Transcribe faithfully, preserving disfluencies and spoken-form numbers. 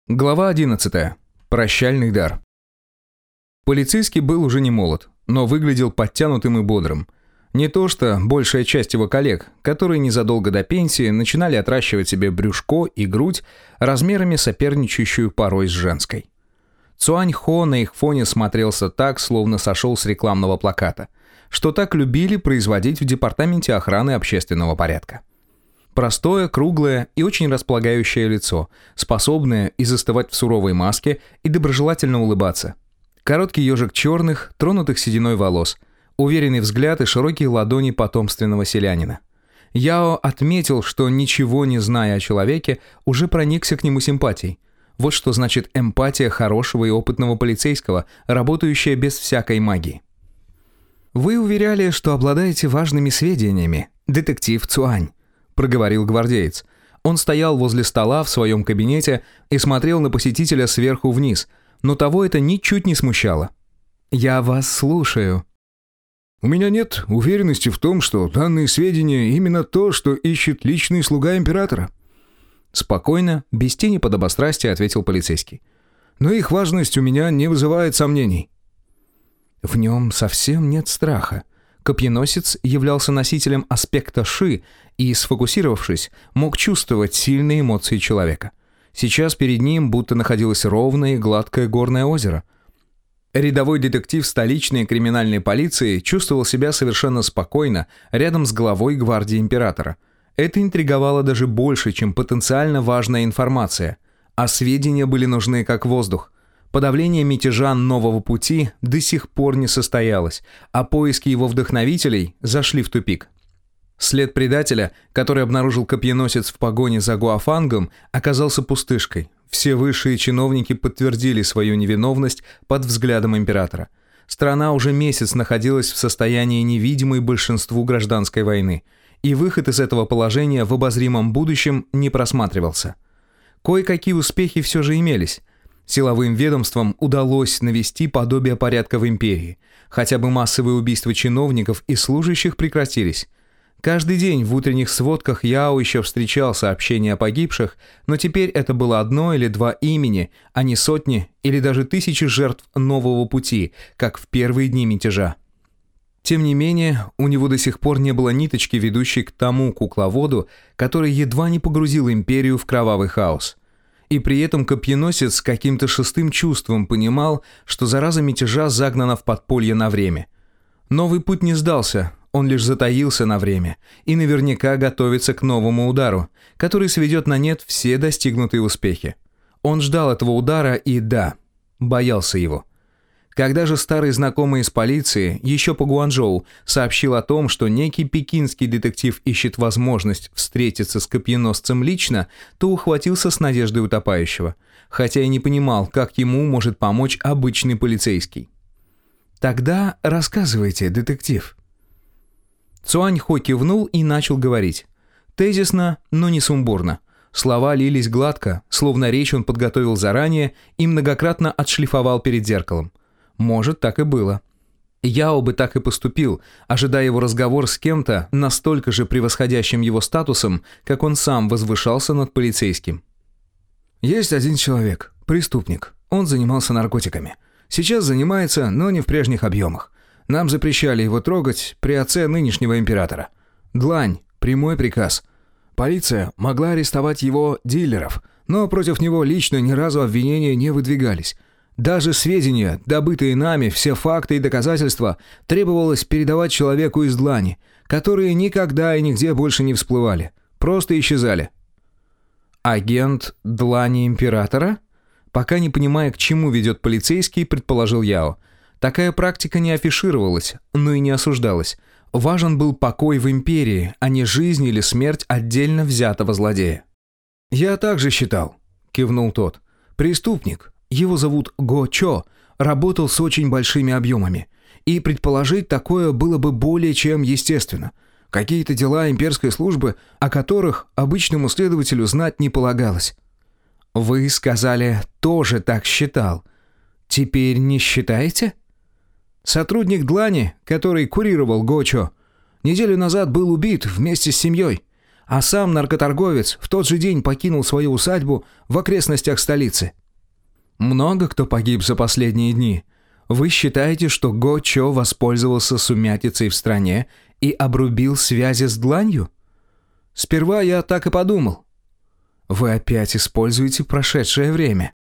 Глава одиннадцатая. Прощальный дар. Полицейский был уже не молод, но выглядел подтянутым и бодрым. Не то что большая часть его коллег, которые незадолго до пенсии начинали отращивать себе брюшко и грудь, размерами соперничающую порой с женской. Цуань Хо на их фоне смотрелся так, словно сошел с рекламного плаката, что так любили производить в Департаменте охраны общественного порядка. Простое, круглое и очень располагающее лицо, способное и застывать в суровой маске, и доброжелательно улыбаться. Короткий ежик черных, тронутых сединой волос, уверенный взгляд и широкие ладони потомственного селянина. Яо отметил, что, ничего не зная о человеке, уже проникся к нему симпатией. Вот что значит эмпатия хорошего и опытного полицейского, работающая без всякой магии. «Вы уверяли, что обладаете важными сведениями, детектив Цуань», — проговорил гвардеец. Он стоял возле стола в своем кабинете и смотрел на посетителя сверху вниз, но того это ничуть не смущало. «Я вас слушаю». «У меня нет уверенности в том, что данные сведения именно то, что ищет личный слуга императора». Спокойно, без тени подобострастия ответил полицейский. «Но их важность у меня не вызывает сомнений». В нем совсем нет страха. Копьеносец являлся носителем аспекта Ши и, сфокусировавшись, мог чувствовать сильные эмоции человека. Сейчас перед ним будто находилось ровное и гладкое горное озеро. Рядовой детектив столичной криминальной полиции чувствовал себя совершенно спокойно рядом с главой гвардии императора. Это интриговало даже больше, чем потенциально важная информация. А сведения были нужны как воздух. Подавление мятежа нового пути до сих пор не состоялось, а поиски его вдохновителей зашли в тупик. След предателя, который обнаружил копьеносец в погоне за Гуафангом, оказался пустышкой. Все высшие чиновники подтвердили свою невиновность под взглядом императора. Страна уже месяц находилась в состоянии невидимой большинству гражданской войны, и выход из этого положения в обозримом будущем не просматривался. Кое-какие успехи все же имелись. Силовым ведомствам удалось навести подобие порядка в империи. Хотя бы массовые убийства чиновников и служащих прекратились. Каждый день в утренних сводках Яо еще встречал сообщения о погибших, но теперь это было одно или два имени, а не сотни или даже тысячи жертв нового пути, как в первые дни мятежа. Тем не менее, у него до сих пор не было ниточки, ведущей к тому кукловоду, который едва не погрузил империю в кровавый хаос. И при этом копьеносец каким-то шестым чувством понимал, что зараза мятежа загнана в подполье на время. Новый путь не сдался, он лишь затаился на время и наверняка готовится к новому удару, который сведет на нет все достигнутые успехи. Он ждал этого удара и, да, боялся его. Когда же старый знакомый из полиции, еще по Гуанчжоу, сообщил о том, что некий пекинский детектив ищет возможность встретиться с копьеносцем лично, то ухватился с надеждой утопающего, хотя и не понимал, как ему может помочь обычный полицейский. «Тогда рассказывайте, детектив». Цуань Хо кивнул и начал говорить. Тезисно, но не сумбурно. Слова лились гладко, словно речь он подготовил заранее и многократно отшлифовал перед зеркалом. Может, так и было. Яо бы так и поступил, ожидая его разговор с кем-то, настолько же превосходящим его статусом, как он сам возвышался над полицейским. «Есть один человек, преступник. Он занимался наркотиками. Сейчас занимается, но не в прежних объемах. Нам запрещали его трогать при отце нынешнего императора. Длань, прямой приказ. Полиция могла арестовать его дилеров, но против него лично ни разу обвинения не выдвигались. Даже сведения, добытые нами, все факты и доказательства, требовалось передавать человеку из Длани, которые никогда и нигде больше не всплывали, просто исчезали». «Агент Длани императора?» Пока не понимая, к чему ведет полицейский, предположил Яо. Такая практика не афишировалась, но и не осуждалась. Важен был покой в империи, а не жизнь или смерть отдельно взятого злодея. «Я также считал», — кивнул тот. «Преступник, его зовут Го Чо, работал с очень большими объемами. И предположить такое было бы более чем естественно. Какие-то дела имперской службы, о которых обычному следователю знать не полагалось». «Вы сказали, тоже так считал. Теперь не считаете?» Сотрудник Длани, который курировал Го Чо, неделю назад был убит вместе с семьей. а сам наркоторговец в тот же день покинул свою усадьбу в окрестностях столицы. Много кто погиб за последние дни. Вы считаете, что Го Чо воспользовался сумятицей в стране и обрубил связи с дланью? Сперва я так и подумал. Вы опять используете прошедшее время.